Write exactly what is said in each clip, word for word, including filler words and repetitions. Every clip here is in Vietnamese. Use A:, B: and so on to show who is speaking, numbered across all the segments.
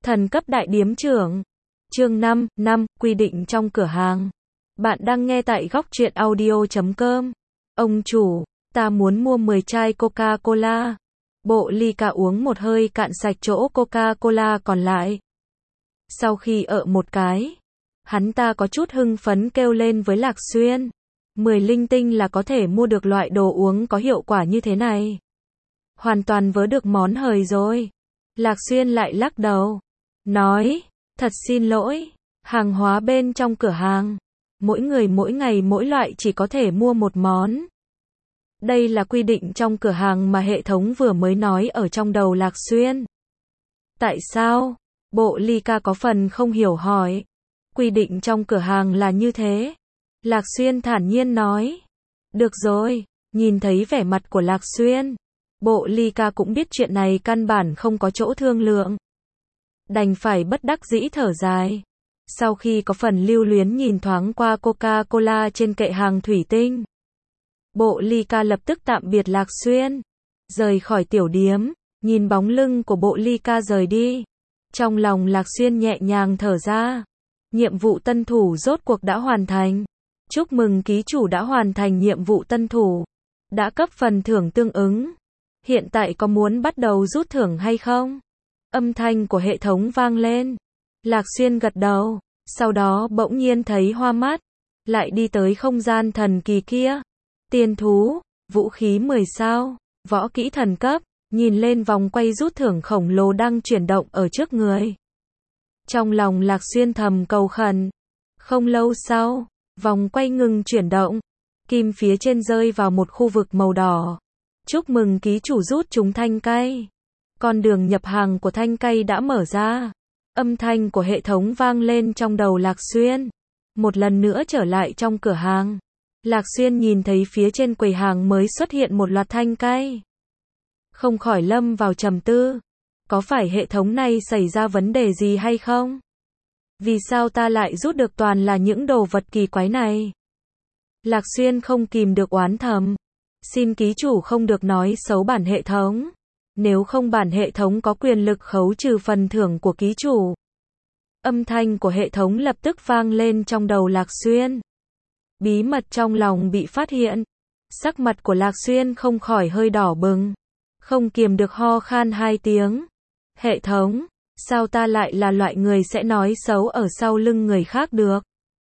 A: Thần cấp đại điếm trưởng. Chương năm, năm, quy định trong cửa hàng. Bạn đang nghe tại góc truyện audio chấm com. Ông chủ, ta muốn mua mười chai Coca-Cola. Bộ ly ca uống một hơi cạn sạch chỗ Coca-Cola còn lại. Sau khi ợ một cái, hắn ta có chút hưng phấn kêu lên với Lạc Xuyên. mười linh tinh là có thể mua được loại đồ uống có hiệu quả như thế này. Hoàn toàn vớ được món hời rồi. Lạc Xuyên lại lắc đầu. Nói, thật xin lỗi, hàng hóa bên trong cửa hàng. Mỗi người mỗi ngày mỗi loại chỉ có thể mua một món. Đây là quy định trong cửa hàng mà hệ thống vừa mới nói ở trong đầu Lạc Xuyên. Tại sao? Bộ ly ca có phần không hiểu hỏi. Quy định trong cửa hàng là như thế. Lạc Xuyên thản nhiên nói. Được rồi, nhìn thấy vẻ mặt của Lạc Xuyên. Bộ ly ca cũng biết chuyện này căn bản không có chỗ thương lượng. Đành phải bất đắc dĩ thở dài. Sau khi có phần lưu luyến nhìn thoáng qua Coca-Cola trên kệ hàng thủy tinh. Bộ ly ca lập tức tạm biệt Lạc Xuyên. Rời khỏi tiểu điếm, nhìn bóng lưng của bộ ly ca rời đi. Trong lòng Lạc Xuyên nhẹ nhàng thở ra. Nhiệm vụ tân thủ rốt cuộc đã hoàn thành. Chúc mừng ký chủ đã hoàn thành nhiệm vụ tân thủ. Đã cấp phần thưởng tương ứng. Hiện tại có muốn bắt đầu rút thưởng hay không? Âm thanh của hệ thống vang lên. Lạc Xuyên gật đầu. Sau đó bỗng nhiên thấy hoa mắt. Lại đi tới không gian thần kỳ kia. Tiên thú, vũ khí mười sao, võ kỹ thần cấp. Nhìn lên vòng quay rút thưởng khổng lồ đang chuyển động ở trước người. Trong lòng Lạc Xuyên thầm cầu khẩn. Không lâu sau, vòng quay ngừng chuyển động. Kim phía trên rơi vào một khu vực màu đỏ. Chúc mừng ký chủ rút trúng thanh cây. Con đường nhập hàng của thanh cây đã mở ra. Âm thanh của hệ thống vang lên trong đầu Lạc Xuyên. Một lần nữa trở lại trong cửa hàng. Lạc Xuyên nhìn thấy phía trên quầy hàng mới xuất hiện một loạt thanh cây. Không khỏi lâm vào trầm tư. Có phải hệ thống này xảy ra vấn đề gì hay không? Vì sao ta lại rút được toàn là những đồ vật kỳ quái này? Lạc Xuyên không kìm được oán thầm. Xin ký chủ không được nói xấu bản hệ thống. Nếu không bản hệ thống có quyền lực khấu trừ phần thưởng của ký chủ. Âm thanh của hệ thống lập tức vang lên trong đầu Lạc Xuyên. Bí mật trong lòng bị phát hiện. Sắc mặt của Lạc Xuyên không khỏi hơi đỏ bừng. Không kiềm được ho khan hai tiếng. Hệ thống, sao ta lại là loại người sẽ nói xấu ở sau lưng người khác được?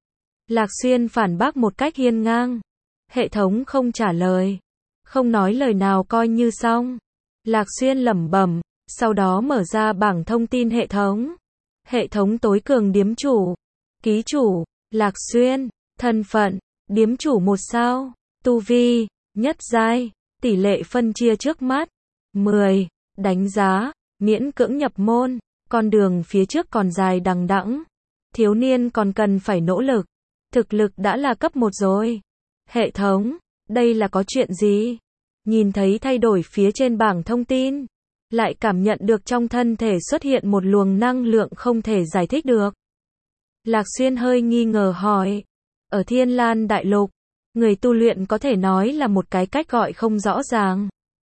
A: Lạc Xuyên phản bác một cách hiên ngang. Hệ thống không trả lời. Không nói lời nào coi như xong. Lạc Xuyên lẩm bẩm, sau đó mở ra bảng thông tin hệ thống. Hệ thống tối cường điếm chủ. Ký chủ, Lạc Xuyên. Thân phận, điếm chủ một sao. Tu vi, nhất giai. Tỷ lệ phân chia trước mắt, mười. Đánh giá, miễn cưỡng nhập môn. Con đường phía trước còn dài đằng đẵng. Thiếu niên còn cần phải nỗ lực. Thực lực đã là cấp một rồi. Hệ thống, đây là có chuyện gì? Nhìn thấy thay đổi phía trên bảng thông tin. Lại cảm nhận được trong thân thể xuất hiện một luồng năng lượng không thể giải thích được. Lạc Xuyên hơi nghi ngờ hỏi. Ở Thiên Lan Đại Lục, người tu luyện có thể nói là một cái cách gọi không rõ ràng.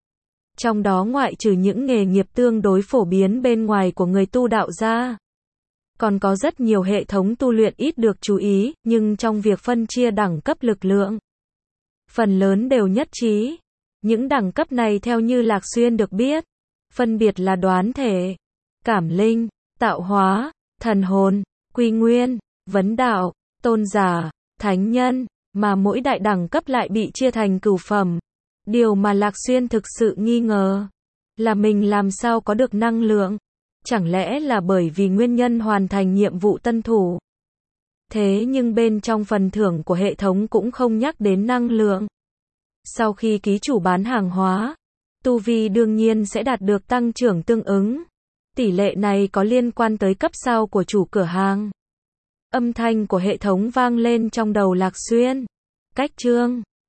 A: Trong đó ngoại trừ những nghề nghiệp tương đối phổ biến bên ngoài của người tu đạo ra. Còn có rất nhiều hệ thống tu luyện ít được chú ý, nhưng trong việc phân chia đẳng cấp lực lượng. Phần lớn đều nhất trí. Những đẳng cấp này theo như Lạc Xuyên được biết. Phân biệt là đoán thể, cảm linh, tạo hóa, thần hồn, quy nguyên, vấn đạo, tôn giả, thánh nhân, mà mỗi đại đẳng cấp lại bị chia thành cửu phẩm. Điều mà Lạc Xuyên thực sự nghi ngờ là mình làm sao có được năng lượng. Chẳng lẽ là bởi vì nguyên nhân hoàn thành nhiệm vụ tân thủ? Thế nhưng bên trong phần thưởng của hệ thống cũng không nhắc đến năng lượng. Sau khi ký chủ bán hàng hóa, tu vi đương nhiên sẽ đạt được tăng trưởng tương ứng. Tỷ lệ này có liên quan tới cấp sao của chủ cửa hàng. Âm thanh của hệ thống vang lên trong đầu Lạc Xuyên. Cách chương